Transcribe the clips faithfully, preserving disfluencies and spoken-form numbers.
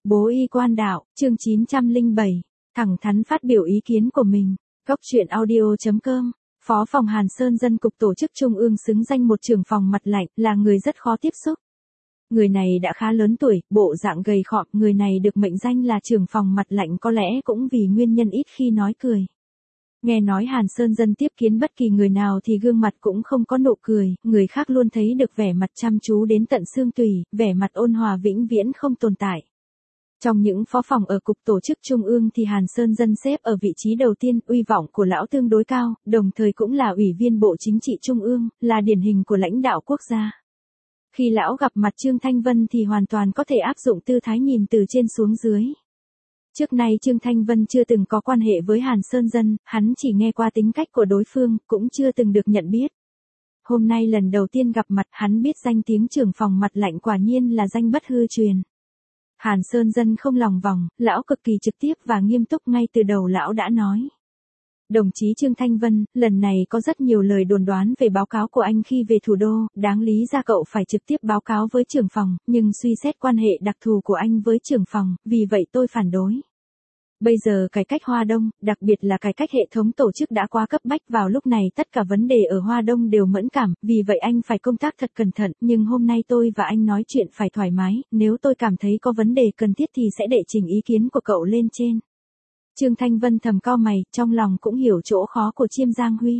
Bố y quan đạo, chương chín trăm lẻ bảy, thẳng thắn phát biểu ý kiến của mình. Góc truyện audio chấm com. Phó phòng Hàn Sơn Dân Cục Tổ chức Trung ương xứng danh một trưởng phòng mặt lạnh, là người rất khó tiếp xúc. Người này đã khá lớn tuổi, bộ dạng gầy khọm, người này được mệnh danh là trưởng phòng mặt lạnh có lẽ cũng vì nguyên nhân ít khi nói cười. Nghe nói Hàn Sơn Dân tiếp kiến bất kỳ người nào thì gương mặt cũng không có nụ cười, người khác luôn thấy được vẻ mặt chăm chú đến tận xương tủy, vẻ mặt ôn hòa vĩnh viễn không tồn tại. Trong những phó phòng ở Cục Tổ chức Trung ương thì Hàn Sơn Dân xếp ở vị trí đầu tiên, uy vọng của lão tương đối cao, đồng thời cũng là ủy viên Bộ Chính trị Trung ương, là điển hình của lãnh đạo quốc gia. Khi lão gặp mặt Trương Thanh Vân thì hoàn toàn có thể áp dụng tư thái nhìn từ trên xuống dưới. Trước nay Trương Thanh Vân chưa từng có quan hệ với Hàn Sơn Dân, hắn chỉ nghe qua tính cách của đối phương, cũng chưa từng được nhận biết. Hôm nay lần đầu tiên gặp mặt, hắn biết danh tiếng trưởng phòng mặt lạnh quả nhiên là danh bất hư truyền. Hàn Sơn Dân không lòng vòng, lão cực kỳ trực tiếp và nghiêm túc, ngay từ đầu lão đã nói. Đồng chí Trương Thanh Vân, lần này có rất nhiều lời đồn đoán về báo cáo của anh khi về thủ đô, đáng lý ra cậu phải trực tiếp báo cáo với trưởng phòng, nhưng suy xét quan hệ đặc thù của anh với trưởng phòng, vì vậy tôi phản đối. Bây giờ cải cách Hoa Đông, đặc biệt là cải cách hệ thống tổ chức đã quá cấp bách, vào lúc này tất cả vấn đề ở Hoa Đông đều mẫn cảm, vì vậy anh phải công tác thật cẩn thận, nhưng hôm nay tôi và anh nói chuyện phải thoải mái, nếu tôi cảm thấy có vấn đề cần thiết thì sẽ đệ trình ý kiến của cậu lên trên. Trương Thanh Vân thầm cau mày, trong lòng cũng hiểu chỗ khó của Chiêm Giang Huy.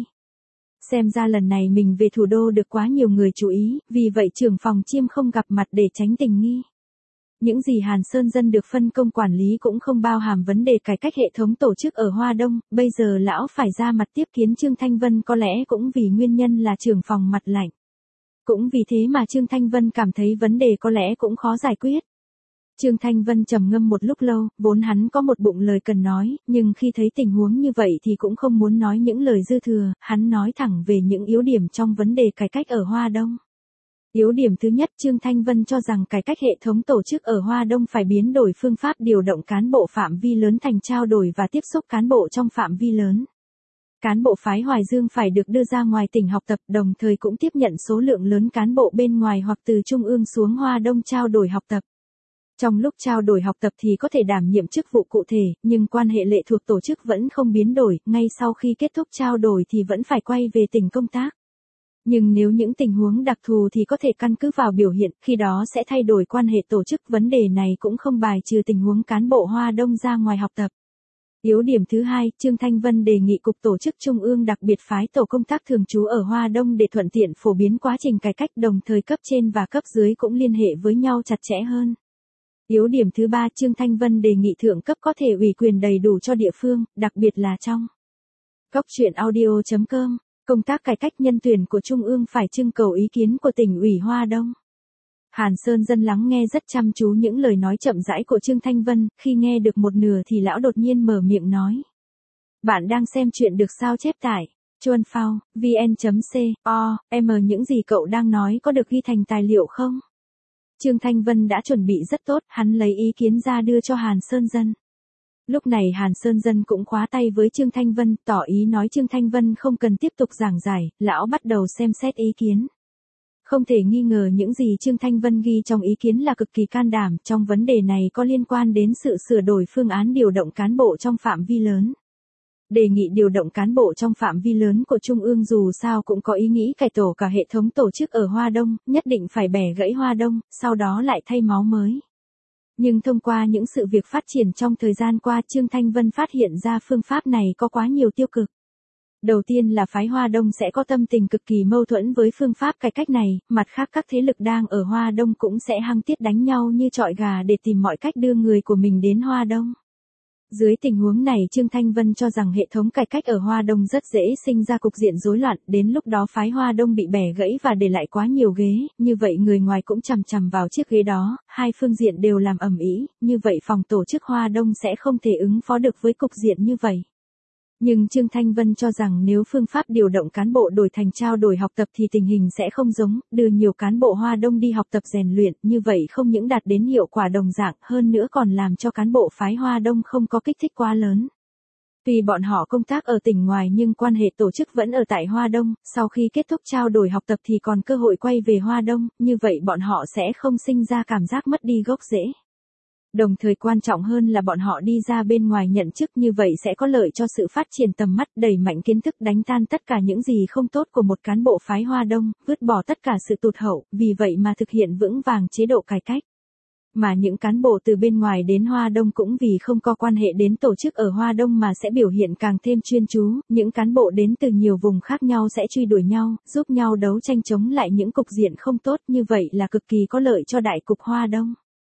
Xem ra lần này mình về thủ đô được quá nhiều người chú ý, vì vậy trưởng phòng Chiêm không gặp mặt để tránh tình nghi. Những gì Hàn Sơn Dân được phân công quản lý cũng không bao hàm vấn đề cải cách hệ thống tổ chức ở Hoa Đông, bây giờ lão phải ra mặt tiếp kiến Trương Thanh Vân có lẽ cũng vì nguyên nhân là trưởng phòng mặt lạnh. Cũng vì thế mà Trương Thanh Vân cảm thấy vấn đề có lẽ cũng khó giải quyết. Trương Thanh Vân trầm ngâm một lúc lâu, vốn hắn có một bụng lời cần nói, nhưng khi thấy tình huống như vậy thì cũng không muốn nói những lời dư thừa, hắn nói thẳng về những yếu điểm trong vấn đề cải cách ở Hoa Đông. Yếu điểm thứ nhất, Trương Thanh Vân cho rằng cải cách hệ thống tổ chức ở Hoa Đông phải biến đổi phương pháp điều động cán bộ phạm vi lớn thành trao đổi và tiếp xúc cán bộ trong phạm vi lớn. Cán bộ phái Hoài Dương phải được đưa ra ngoài tỉnh học tập, đồng thời cũng tiếp nhận số lượng lớn cán bộ bên ngoài hoặc từ Trung ương xuống Hoa Đông trao đổi học tập. Trong lúc trao đổi học tập thì có thể đảm nhiệm chức vụ cụ thể, nhưng quan hệ lệ thuộc tổ chức vẫn không biến đổi, ngay sau khi kết thúc trao đổi thì vẫn phải quay về tỉnh công tác. Nhưng nếu những tình huống đặc thù thì có thể căn cứ vào biểu hiện, khi đó sẽ thay đổi quan hệ tổ chức, vấn đề này cũng không bài trừ tình huống cán bộ Hoa Đông ra ngoài học tập. Yếu điểm thứ hai, Trương Thanh Vân đề nghị Cục Tổ chức Trung ương đặc biệt phái tổ công tác thường trú ở Hoa Đông để thuận tiện phổ biến quá trình cải cách, đồng thời cấp trên và cấp dưới cũng liên hệ với nhau chặt chẽ hơn. Yếu điểm thứ ba, Trương Thanh Vân đề nghị thượng cấp có thể ủy quyền đầy đủ cho địa phương, đặc biệt là trong góc truyện audio chấm com. Công tác cải cách nhân tuyển của Trung ương phải trưng cầu ý kiến của tỉnh ủy Hoa Đông. Hàn Sơn Dân lắng nghe rất chăm chú những lời nói chậm rãi của Trương Thanh Vân, khi nghe được một nửa thì lão đột nhiên mở miệng nói. Bạn đang xem chuyện được sao chép tải, chuan phao, vn.co, m những gì cậu đang nói có được ghi thành tài liệu không? Trương Thanh Vân đã chuẩn bị rất tốt, hắn lấy ý kiến ra đưa cho Hàn Sơn Dân. Lúc này Hàn Sơn Dân cũng khóa tay với Trương Thanh Vân, tỏ ý nói Trương Thanh Vân không cần tiếp tục giảng giải, lão bắt đầu xem xét ý kiến. Không thể nghi ngờ những gì Trương Thanh Vân ghi trong ý kiến là cực kỳ can đảm, trong vấn đề này có liên quan đến sự sửa đổi phương án điều động cán bộ trong phạm vi lớn. Đề nghị điều động cán bộ trong phạm vi lớn của Trung ương dù sao cũng có ý nghĩ cải tổ cả hệ thống tổ chức ở Hoa Đông, nhất định phải bẻ gãy Hoa Đông, sau đó lại thay máu mới. Nhưng thông qua những sự việc phát triển trong thời gian qua, Trương Thanh Vân phát hiện ra phương pháp này có quá nhiều tiêu cực. Đầu tiên là phái Hoa Đông sẽ có tâm tình cực kỳ mâu thuẫn với phương pháp cải cách này, mặt khác các thế lực đang ở Hoa Đông cũng sẽ hăng tiết đánh nhau như chọi gà để tìm mọi cách đưa người của mình đến Hoa Đông. Dưới tình huống này Trương Thanh Vân cho rằng hệ thống cải cách ở Hoa Đông rất dễ sinh ra cục diện rối loạn, đến lúc đó phái Hoa Đông bị bẻ gãy và để lại quá nhiều ghế, như vậy người ngoài cũng chằm chằm vào chiếc ghế đó, hai phương diện đều làm ầm ĩ, như vậy phòng tổ chức Hoa Đông sẽ không thể ứng phó được với cục diện như vậy. Nhưng Trương Thanh Vân cho rằng nếu phương pháp điều động cán bộ đổi thành trao đổi học tập thì tình hình sẽ không giống, đưa nhiều cán bộ Hoa Đông đi học tập rèn luyện, như vậy không những đạt đến hiệu quả đồng dạng, hơn nữa còn làm cho cán bộ phái Hoa Đông không có kích thích quá lớn. Tuy bọn họ công tác ở tỉnh ngoài nhưng quan hệ tổ chức vẫn ở tại Hoa Đông, sau khi kết thúc trao đổi học tập thì còn cơ hội quay về Hoa Đông, như vậy bọn họ sẽ không sinh ra cảm giác mất đi gốc rễ. Đồng thời quan trọng hơn là bọn họ đi ra bên ngoài nhận chức, như vậy sẽ có lợi cho sự phát triển tầm mắt, đẩy mạnh kiến thức, đánh tan tất cả những gì không tốt của một cán bộ phái Hoa Đông, vứt bỏ tất cả sự tụt hậu, vì vậy mà thực hiện vững vàng chế độ cải cách. Mà những cán bộ từ bên ngoài đến Hoa Đông cũng vì không có quan hệ đến tổ chức ở Hoa Đông mà sẽ biểu hiện càng thêm chuyên chú, những cán bộ đến từ nhiều vùng khác nhau sẽ truy đuổi nhau, giúp nhau đấu tranh chống lại những cục diện không tốt, như vậy là cực kỳ có lợi cho đại cục Hoa Đông.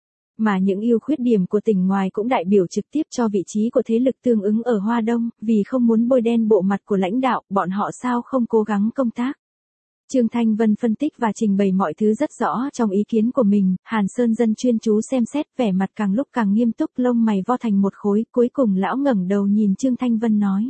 Mà những ưu khuyết điểm của tỉnh ngoài cũng đại biểu trực tiếp cho vị trí của thế lực tương ứng ở Hoa Đông, vì không muốn bôi đen bộ mặt của lãnh đạo, bọn họ sao không cố gắng công tác. Trương Thanh Vân phân tích và trình bày mọi thứ rất rõ trong ý kiến của mình, Hàn Sơn Dân chuyên chú xem xét, vẻ mặt càng lúc càng nghiêm túc, lông mày vo thành một khối, cuối cùng lão ngẩng đầu nhìn Trương Thanh Vân nói.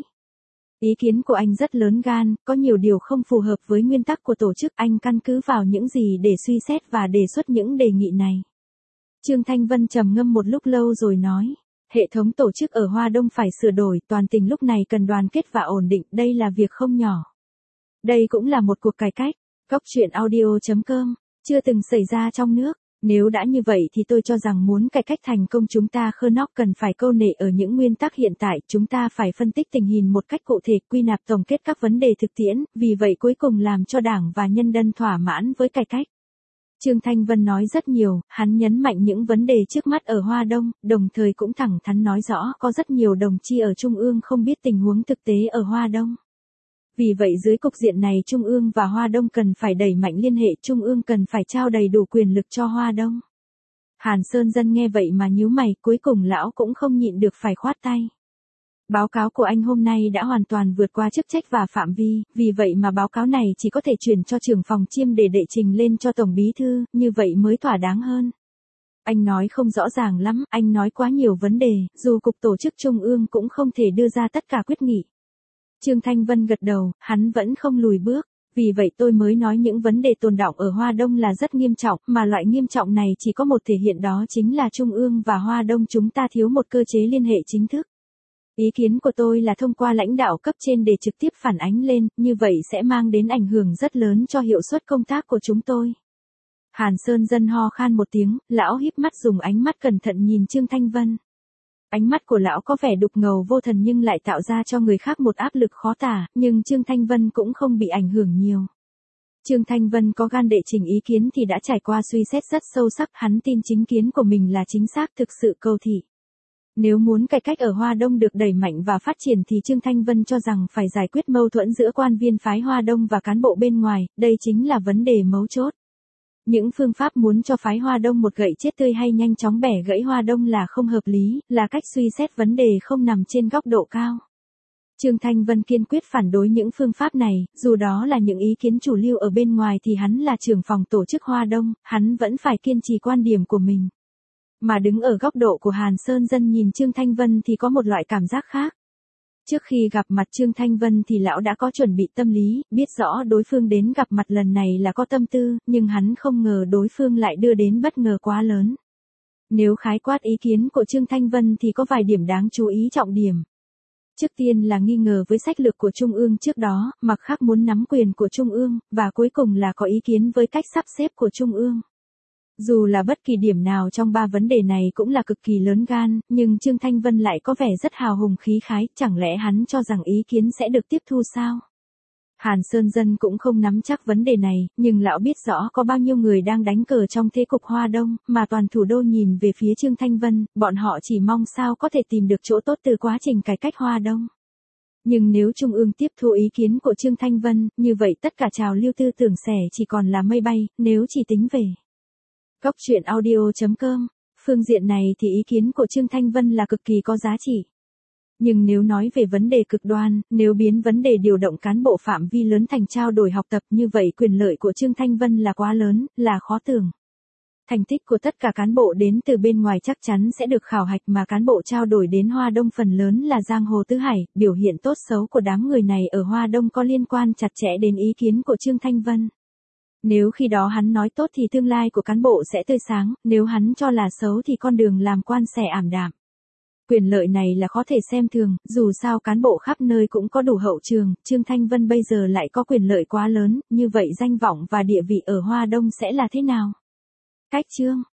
Ý kiến của anh rất lớn gan, có nhiều điều không phù hợp với nguyên tắc của tổ chức, anh căn cứ vào những gì để suy xét và đề xuất những đề nghị này. Trương Thanh Vân trầm ngâm một lúc lâu rồi nói. Hệ thống tổ chức ở Hoa Đông phải sửa đổi, toàn tỉnh lúc này cần đoàn kết và ổn định, đây là việc không nhỏ. Đây cũng là một cuộc cải cách. Góc truyện audio chấm com, chưa từng xảy ra trong nước. Nếu đã như vậy thì tôi cho rằng muốn cải cách thành công chúng ta khơ nóc cần phải câu nệ ở những nguyên tắc hiện tại, chúng ta phải phân tích tình hình một cách cụ thể, quy nạp tổng kết các vấn đề thực tiễn, vì vậy cuối cùng làm cho Đảng và nhân dân thỏa mãn với cải cách. Trương Thanh Vân nói rất nhiều, hắn nhấn mạnh những vấn đề trước mắt ở Hoa Đông, đồng thời cũng thẳng thắn nói rõ có rất nhiều đồng chi ở Trung ương không biết tình huống thực tế ở Hoa Đông. Vì vậy dưới cục diện này Trung ương và Hoa Đông cần phải đẩy mạnh liên hệ, Trung ương cần phải trao đầy đủ quyền lực cho Hoa Đông. Hàn Sơn Dân nghe vậy mà nhíu mày, cuối cùng lão cũng không nhịn được phải khoát tay. Báo cáo của anh hôm nay đã hoàn toàn vượt qua chức trách và phạm vi, vì vậy mà báo cáo này chỉ có thể chuyển cho trưởng phòng Chiêm để đệ trình lên cho Tổng Bí Thư, như vậy mới thỏa đáng hơn. Anh nói không rõ ràng lắm, anh nói quá nhiều vấn đề, dù cục tổ chức Trung ương cũng không thể đưa ra tất cả quyết nghị. Trương Thanh Vân gật đầu, hắn vẫn không lùi bước. Vì vậy tôi mới nói những vấn đề tồn đọng ở Hoa Đông là rất nghiêm trọng, mà loại nghiêm trọng này chỉ có một thể hiện, đó chính là Trung ương và Hoa Đông chúng ta thiếu một cơ chế liên hệ chính thức. Ý kiến của tôi là thông qua lãnh đạo cấp trên để trực tiếp phản ánh lên, như vậy sẽ mang đến ảnh hưởng rất lớn cho hiệu suất công tác của chúng tôi. Hàn Sơn Dân ho khan một tiếng, lão híp mắt dùng ánh mắt cẩn thận nhìn Trương Thanh Vân. Ánh mắt của lão có vẻ đục ngầu vô thần nhưng lại tạo ra cho người khác một áp lực khó tả, nhưng Trương Thanh Vân cũng không bị ảnh hưởng nhiều. Trương Thanh Vân có gan đệ trình ý kiến thì đã trải qua suy xét rất sâu sắc, hắn tin chính kiến của mình là chính xác, thực sự cầu thị. Nếu muốn cải cách ở Hoa Đông được đẩy mạnh và phát triển thì Trương Thanh Vân cho rằng phải giải quyết mâu thuẫn giữa quan viên phái Hoa Đông và cán bộ bên ngoài, đây chính là vấn đề mấu chốt. Những phương pháp muốn cho phái Hoa Đông một gậy chết tươi hay nhanh chóng bẻ gãy Hoa Đông là không hợp lý, là cách suy xét vấn đề không nằm trên góc độ cao. Trương Thanh Vân kiên quyết phản đối những phương pháp này, dù đó là những ý kiến chủ lưu ở bên ngoài thì hắn là trưởng phòng tổ chức Hoa Đông, hắn vẫn phải kiên trì quan điểm của mình. Mà đứng ở góc độ của Hàn Sơn Dân nhìn Trương Thanh Vân thì có một loại cảm giác khác. Trước khi gặp mặt Trương Thanh Vân thì lão đã có chuẩn bị tâm lý, biết rõ đối phương đến gặp mặt lần này là có tâm tư, nhưng hắn không ngờ đối phương lại đưa đến bất ngờ quá lớn. Nếu khái quát ý kiến của Trương Thanh Vân thì có vài điểm đáng chú ý trọng điểm. Trước tiên là nghi ngờ với sách lược của Trung ương trước đó, mặt khác muốn nắm quyền của Trung ương, và cuối cùng là có ý kiến với cách sắp xếp của Trung ương. Dù là bất kỳ điểm nào trong ba vấn đề này cũng là cực kỳ lớn gan, nhưng Trương Thanh Vân lại có vẻ rất hào hùng khí khái, chẳng lẽ hắn cho rằng ý kiến sẽ được tiếp thu sao? Hàn Sơn Dân cũng không nắm chắc vấn đề này, nhưng lão biết rõ có bao nhiêu người đang đánh cờ trong thế cục Hoa Đông, mà toàn thủ đô nhìn về phía Trương Thanh Vân, bọn họ chỉ mong sao có thể tìm được chỗ tốt từ quá trình cải cách Hoa Đông. Nhưng nếu Trung ương tiếp thu ý kiến của Trương Thanh Vân, như vậy tất cả trào lưu tư tưởng xẻ chỉ còn là mây bay, nếu chỉ tính về. Góc truyện audio chấm com, phương diện này thì ý kiến của Trương Thanh Vân là cực kỳ có giá trị. Nhưng nếu nói về vấn đề cực đoan, nếu biến vấn đề điều động cán bộ phạm vi lớn thành trao đổi học tập, như vậy quyền lợi của Trương Thanh Vân là quá lớn, là khó tưởng. Thành tích của tất cả cán bộ đến từ bên ngoài chắc chắn sẽ được khảo hạch, mà cán bộ trao đổi đến Hoa Đông phần lớn là giang hồ tứ hải, biểu hiện tốt xấu của đám người này ở Hoa Đông có liên quan chặt chẽ đến ý kiến của Trương Thanh Vân. Nếu khi đó hắn nói tốt thì tương lai của cán bộ sẽ tươi sáng, nếu hắn cho là xấu thì con đường làm quan sẽ ảm đạm. Quyền lợi này là khó thể xem thường, dù sao cán bộ khắp nơi cũng có đủ hậu trường, Trương Thanh Vân bây giờ lại có quyền lợi quá lớn, như vậy danh vọng và địa vị ở Hoa Đông sẽ là thế nào? Cách chương